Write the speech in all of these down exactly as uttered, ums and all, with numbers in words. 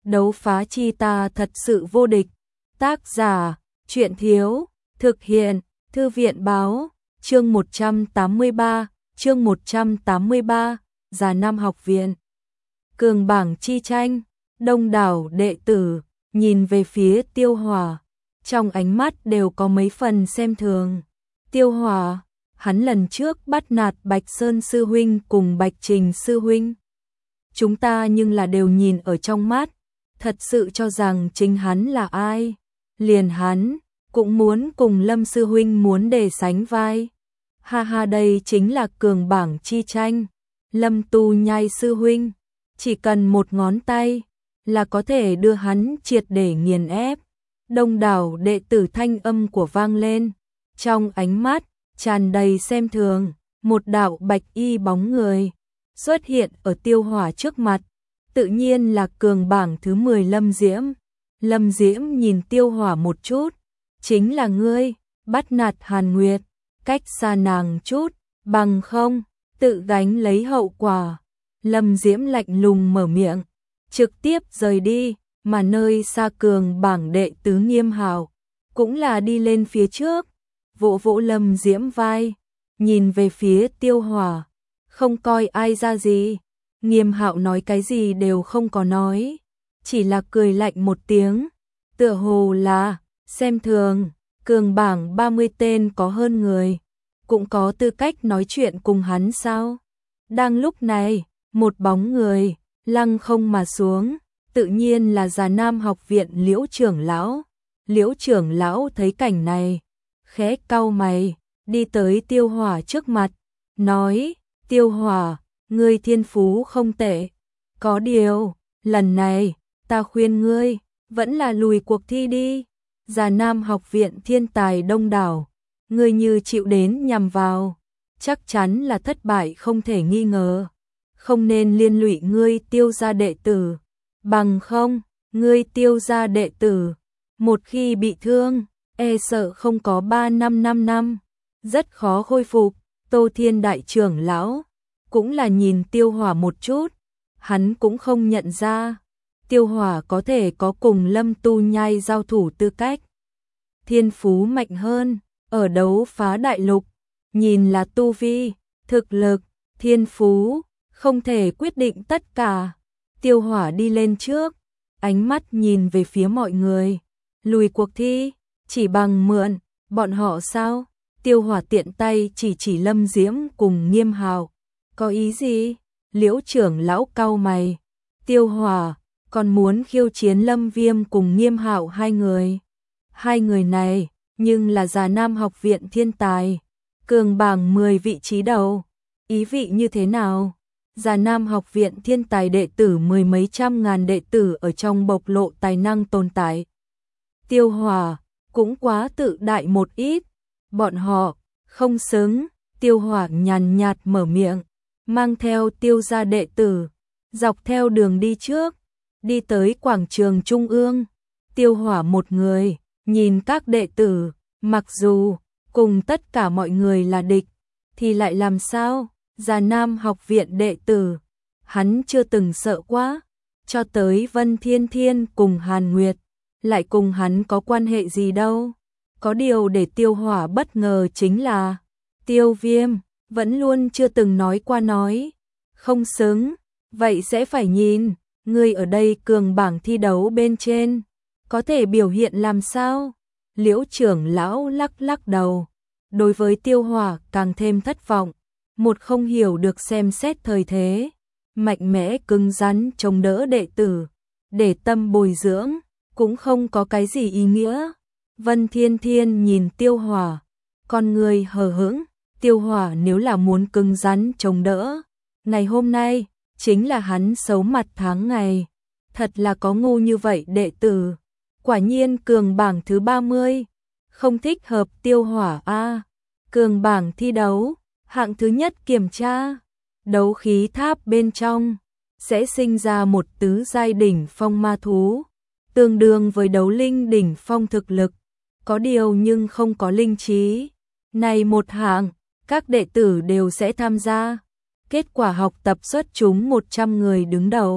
Đấu phá chi ta thật sự vô địch. Tác giả, Truyện Thiếu, thực hiện, Thư viện Báo, chương một trăm tám mươi ba, chương một trăm tám mươi ba, Già Nam học viện. Cường bảng chi tranh, đông đảo đệ tử, nhìn về phía Tiêu Hỏa, trong ánh mắt đều có mấy phần xem thường. Tiêu Hỏa, hắn lần trước bắt nạt Bạch Sơn sư huynh cùng Bạch Trình sư huynh. Chúng ta nhưng là đều nhìn ở trong mắt, thật sự cho rằng chính hắn là ai. Liền hắn, cũng muốn cùng Lâm sư huynh muốn để sánh vai. Ha ha, đây chính là cường bảng chi tranh. Lâm Tu Nhai sư huynh, chỉ cần một ngón tay, là có thể đưa hắn triệt để nghiền ép. Đông đảo đệ tử thanh âm của vang lên, trong ánh mắt tràn đầy xem thường, một đạo bạch y bóng người xuất hiện ở Tiêu Hỏa trước mặt, tự nhiên là cường bảng thứ mười Lâm Diễm. Lâm Diễm nhìn Tiêu Hỏa một chút, chính là ngươi, bắt nạt Hàn Nguyệt, cách xa nàng chút, bằng không, tự gánh lấy hậu quả. Lâm Diễm lạnh lùng mở miệng, trực tiếp rời đi, mà nơi xa cường bảng đệ tứ Nghiêm Hạo cũng là đi lên phía trước, vỗ vỗ Lâm Diễm vai, nhìn về phía Tiêu Hỏa, không coi ai ra gì. Nghiêm Hạo nói cái gì đều không có nói, chỉ là cười lạnh một tiếng, tựa hồ là xem thường. Cường bảng ba mươi tên có hơn người, cũng có tư cách nói chuyện cùng hắn sao? Đang lúc này, một bóng người lăng không mà xuống, tự nhiên là Già Nam học viện Liễu trưởng lão. Liễu trưởng lão thấy cảnh này, khẽ cau mày, đi tới Tiêu Hỏa trước mặt, nói: Tiêu Hỏa, ngươi thiên phú không tệ, có điều, lần này, ta khuyên ngươi, vẫn là lùi cuộc thi đi. Già Nam học viện thiên tài đông đảo, ngươi như chịu đến nhằm vào, chắc chắn là thất bại không thể nghi ngờ. Không nên liên lụy ngươi Tiêu gia đệ tử, bằng không, ngươi Tiêu gia đệ tử, một khi bị thương, e sợ không có ba năm năm năm, rất khó khôi phục. Tô Thiên đại trưởng lão cũng là nhìn Tiêu Hỏa một chút, hắn cũng không nhận ra Tiêu Hỏa có thể có cùng Lâm Tu Nhai giao thủ tư cách. Thiên phú mạnh hơn, ở đấu phá đại lục, nhìn là tu vi, thực lực, thiên phú, không thể quyết định tất cả. Tiêu Hỏa đi lên trước, ánh mắt nhìn về phía mọi người, lùi cuộc thi, chỉ bằng mượn, bọn họ sao? Tiêu Hỏa tiện tay chỉ chỉ Lâm Diễm cùng Nghiêm Hạo, có ý gì? Liễu trưởng lão cau mày, Tiêu Hỏa còn muốn khiêu chiến Lâm Viêm cùng Nghiêm Hạo hai người. Hai người này, nhưng là Già Nam học viện thiên tài, cường bảng mười vị trí đầu. Ý vị như thế nào? Già Nam học viện thiên tài đệ tử mười mấy trăm ngàn đệ tử ở trong bộc lộ tài năng tồn tại. Tiêu Hỏa cũng quá tự đại một ít, bọn họ không xứng. Tiêu Hỏa nhàn nhạt mở miệng, mang theo Tiêu gia đệ tử, dọc theo đường đi trước, đi tới quảng trường trung ương. Tiêu Hỏa một người, nhìn các đệ tử, mặc dù cùng tất cả mọi người là địch, thì lại làm sao? Già Nam học viện đệ tử, hắn chưa từng sợ quá, cho tới Vân Thiên Thiên cùng Hàn Nguyệt, lại cùng hắn có quan hệ gì đâu. Có điều để Tiêu Hỏa bất ngờ chính là, Tiêu Viêm vẫn luôn chưa từng nói qua nói, không xứng, vậy sẽ phải nhìn, ngươi ở đây cường bảng thi đấu bên trên, có thể biểu hiện làm sao? Liễu trưởng lão lắc lắc đầu, đối với Tiêu Hỏa càng thêm thất vọng, một không hiểu được xem xét thời thế, mạnh mẽ cứng rắn chống đỡ đệ tử, để tâm bồi dưỡng, cũng không có cái gì ý nghĩa. Vân Thiên Thiên nhìn Tiêu Hỏa, con người hờ hững, Tiêu Hỏa nếu là muốn cứng rắn chống đỡ, ngày hôm nay, chính là hắn xấu mặt tháng ngày, thật là có ngu như vậy đệ tử. Quả nhiên cường bảng thứ ba mươi, không thích hợp Tiêu Hỏa a. Cường bảng thi đấu, hạng thứ nhất kiểm tra, đấu khí tháp bên trong sẽ sinh ra một tứ giai đỉnh phong ma thú, tương đương với đấu linh đỉnh phong thực lực, có điều nhưng không có linh trí. Này một hạng, các đệ tử đều sẽ tham gia. Kết quả học tập xuất chúng một trăm người đứng đầu,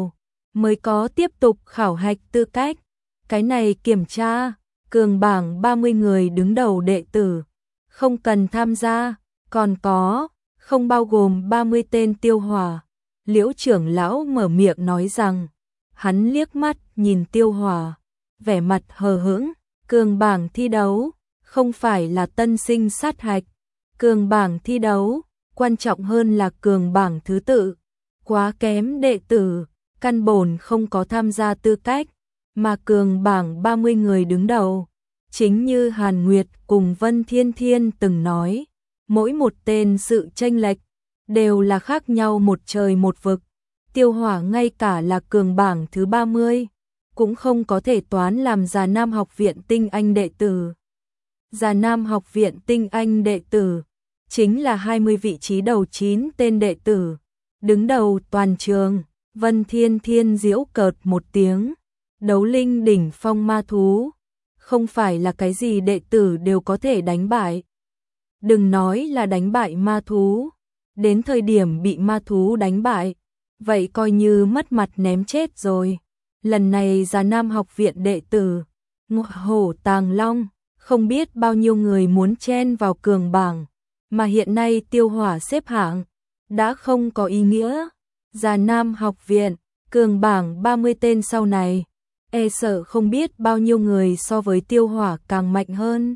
mới có tiếp tục khảo hạch tư cách. Cái này kiểm tra, cường bảng ba mươi người đứng đầu đệ tử, không cần tham gia, còn có, không bao gồm ba mươi tên Tiêu Hỏa. Liễu trưởng lão mở miệng nói rằng, hắn liếc mắt nhìn Tiêu Hỏa, vẻ mặt hờ hững, cường bảng thi đấu, không phải là tân sinh sát hạch, cường bảng thi đấu, quan trọng hơn là cường bảng thứ tự, quá kém đệ tử, căn bổn không có tham gia tư cách, mà cường bảng ba mươi người đứng đầu. Chính như Hàn Nguyệt cùng Vân Thiên Thiên từng nói, mỗi một tên sự chênh lệch, đều là khác nhau một trời một vực. Tiêu Hỏa ngay cả là cường bảng thứ ba mươi, cũng không có thể toán làm Già Nam học viện tinh anh đệ tử. Già Nam học viện tinh anh đệ tử, chính là hai mươi vị trí đầu chín tên đệ tử, đứng đầu toàn trường. Vân Thiên Thiên giễu cợt một tiếng, đấu linh đỉnh phong ma thú, không phải là cái gì đệ tử đều có thể đánh bại. Đừng nói là đánh bại ma thú, đến thời điểm bị ma thú đánh bại, vậy coi như mất mặt ném chết rồi. Lần này Già Nam học viện đệ tử, Ngộ Hổ Tàng Long, không biết bao nhiêu người muốn chen vào cường bảng, mà hiện nay Tiêu Hỏa xếp hạng, đã không có ý nghĩa. Già Nam học viện, cường bảng ba mươi tên sau này, e sợ không biết bao nhiêu người so với Tiêu Hỏa càng mạnh hơn.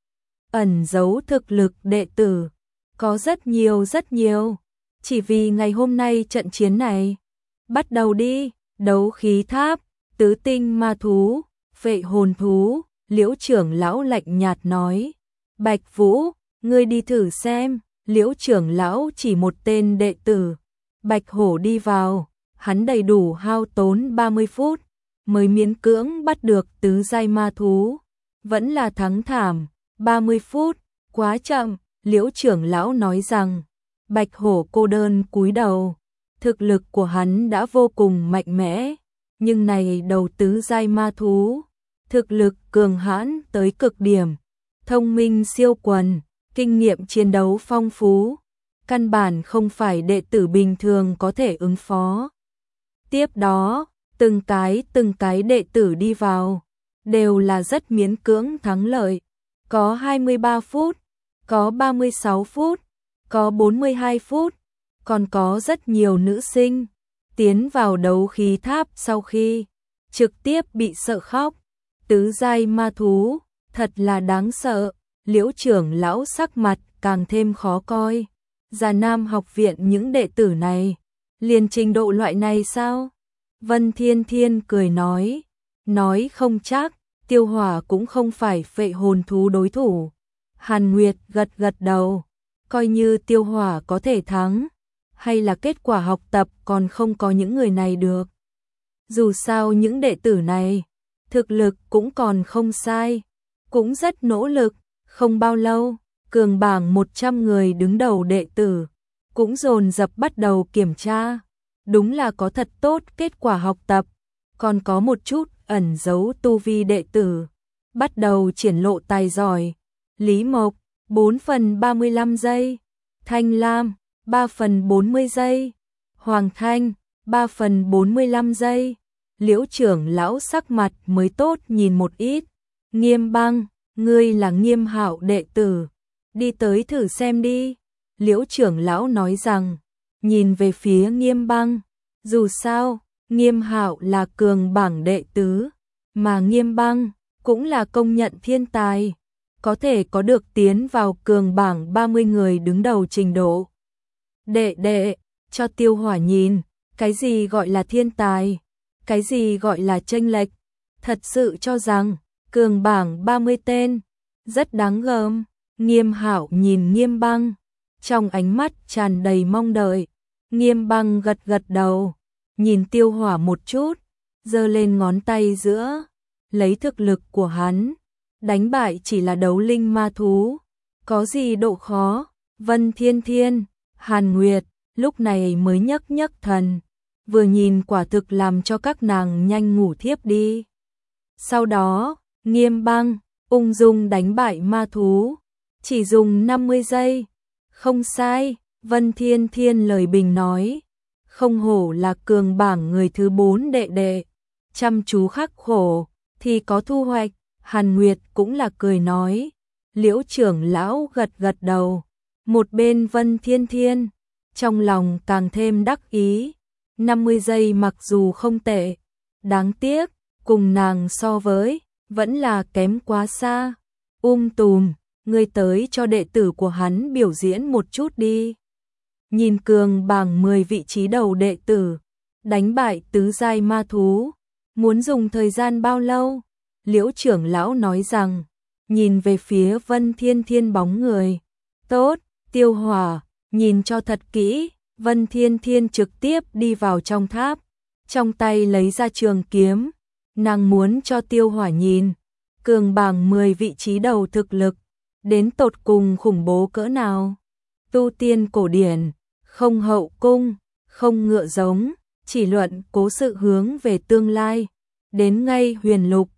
Ẩn giấu thực lực đệ tử, có rất nhiều rất nhiều, chỉ vì ngày hôm nay trận chiến này. Bắt đầu đi, đấu khí tháp, tứ tinh ma thú, phệ hồn thú, Liễu trưởng lão lạnh nhạt nói. Bạch Vũ, ngươi đi thử xem, Liễu trưởng lão chỉ một tên đệ tử. Bạch Hổ đi vào, hắn đầy đủ hao tốn ba mươi phút, mới miễn cưỡng bắt được tứ giai ma thú. Vẫn là thắng thảm, ba mươi phút, quá chậm, Liễu trưởng lão nói rằng. Bạch Hổ cô đơn cúi đầu, thực lực của hắn đã vô cùng mạnh mẽ, nhưng này đầu tứ giai ma thú, thực lực cường hãn tới cực điểm, thông minh siêu quần, kinh nghiệm chiến đấu phong phú, căn bản không phải đệ tử bình thường có thể ứng phó. Tiếp đó, từng cái từng cái đệ tử đi vào, đều là rất miễn cưỡng thắng lợi, có hai mươi ba phút, có ba mươi sáu phút, có bốn mươi hai phút, còn có rất nhiều nữ sinh tiến vào đấu khí tháp sau khi trực tiếp bị sợ khóc. Tứ giai ma thú, thật là đáng sợ. Liễu trưởng lão sắc mặt càng thêm khó coi. Già Nam học viện những đệ tử này, liền trình độ loại này sao? Vân Thiên Thiên cười nói, nói không chắc, Tiêu Hỏa cũng không phải phệ hồn thú đối thủ. Hàn Nguyệt gật gật đầu, coi như Tiêu Hỏa có thể thắng, hay là kết quả học tập còn không có những người này được. Dù sao những đệ tử này, thực lực cũng còn không sai, cũng rất nỗ lực, không bao lâu, cường bảng một trăm người đứng đầu đệ tử, cũng dồn dập bắt đầu kiểm tra, đúng là có thật tốt kết quả học tập, còn có một chút ẩn giấu tu vi đệ tử, bắt đầu triển lộ tài giỏi. Lý Mộc, bốn phần ba mươi lăm giây, Thanh Lam, ba phần bốn mươi giây, Hoàng Thanh, ba phần bốn mươi lăm giây. Liễu trưởng lão sắc mặt mới tốt nhìn một ít. Nghiêm Băng, ngươi là Nghiêm Hạo đệ tử, đi tới thử xem đi. Liễu trưởng lão nói rằng, nhìn về phía Nghiêm Băng, dù sao, Nghiêm Hạo là cường bảng đệ tứ, mà Nghiêm Băng cũng là công nhận thiên tài, có thể có được tiến vào cường bảng ba mươi người đứng đầu trình độ. Đệ đệ, cho Tiêu Hỏa nhìn, cái gì gọi là thiên tài, cái gì gọi là chênh lệch, thật sự cho rằng cường bảng ba mươi tên rất đáng gờm. Nghiêm Hạo nhìn Nghiêm Băng, trong ánh mắt tràn đầy mong đợi. Nghiêm Băng gật gật đầu, nhìn Tiêu Hỏa một chút, giơ lên ngón tay giữa, lấy thực lực của hắn, đánh bại chỉ là đấu linh ma thú, có gì độ khó. Vân Thiên Thiên, Hàn Nguyệt lúc này mới nhấc nhấc thần, vừa nhìn quả thực làm cho các nàng nhanh ngủ thiếp đi. Sau đó, Nghiêm Băng ung dung đánh bại ma thú, chỉ dùng năm mươi giây. Không sai, Vân Thiên Thiên lời bình nói, không hổ là cường bảng người thứ bốn đệ đệ, chăm chú khắc khổ, thì có thu hoạch, Hàn Nguyệt cũng là cười nói. Liễu trưởng lão gật gật đầu, một bên Vân Thiên Thiên, trong lòng càng thêm đắc ý, năm mươi giây mặc dù không tệ, đáng tiếc, cùng nàng so với, vẫn là kém quá xa. Um tùm, ngươi tới cho đệ tử của hắn biểu diễn một chút đi. Nhìn cường bảng mười vị trí đầu đệ tử, đánh bại tứ giai ma thú, muốn dùng thời gian bao lâu? Liễu trưởng lão nói rằng, nhìn về phía Vân Thiên Thiên bóng người. Tốt, Tiêu Hỏa, nhìn cho thật kỹ. Vân Thiên Thiên trực tiếp đi vào trong tháp, trong tay lấy ra trường kiếm, nàng muốn cho Tiêu Hỏa nhìn, cường bảng mười vị trí đầu thực lực, đến tột cùng khủng bố cỡ nào. Tu tiên cổ điển, không hậu cung, không ngựa giống, chỉ luận cố sự hướng về tương lai, đến ngay huyền lục,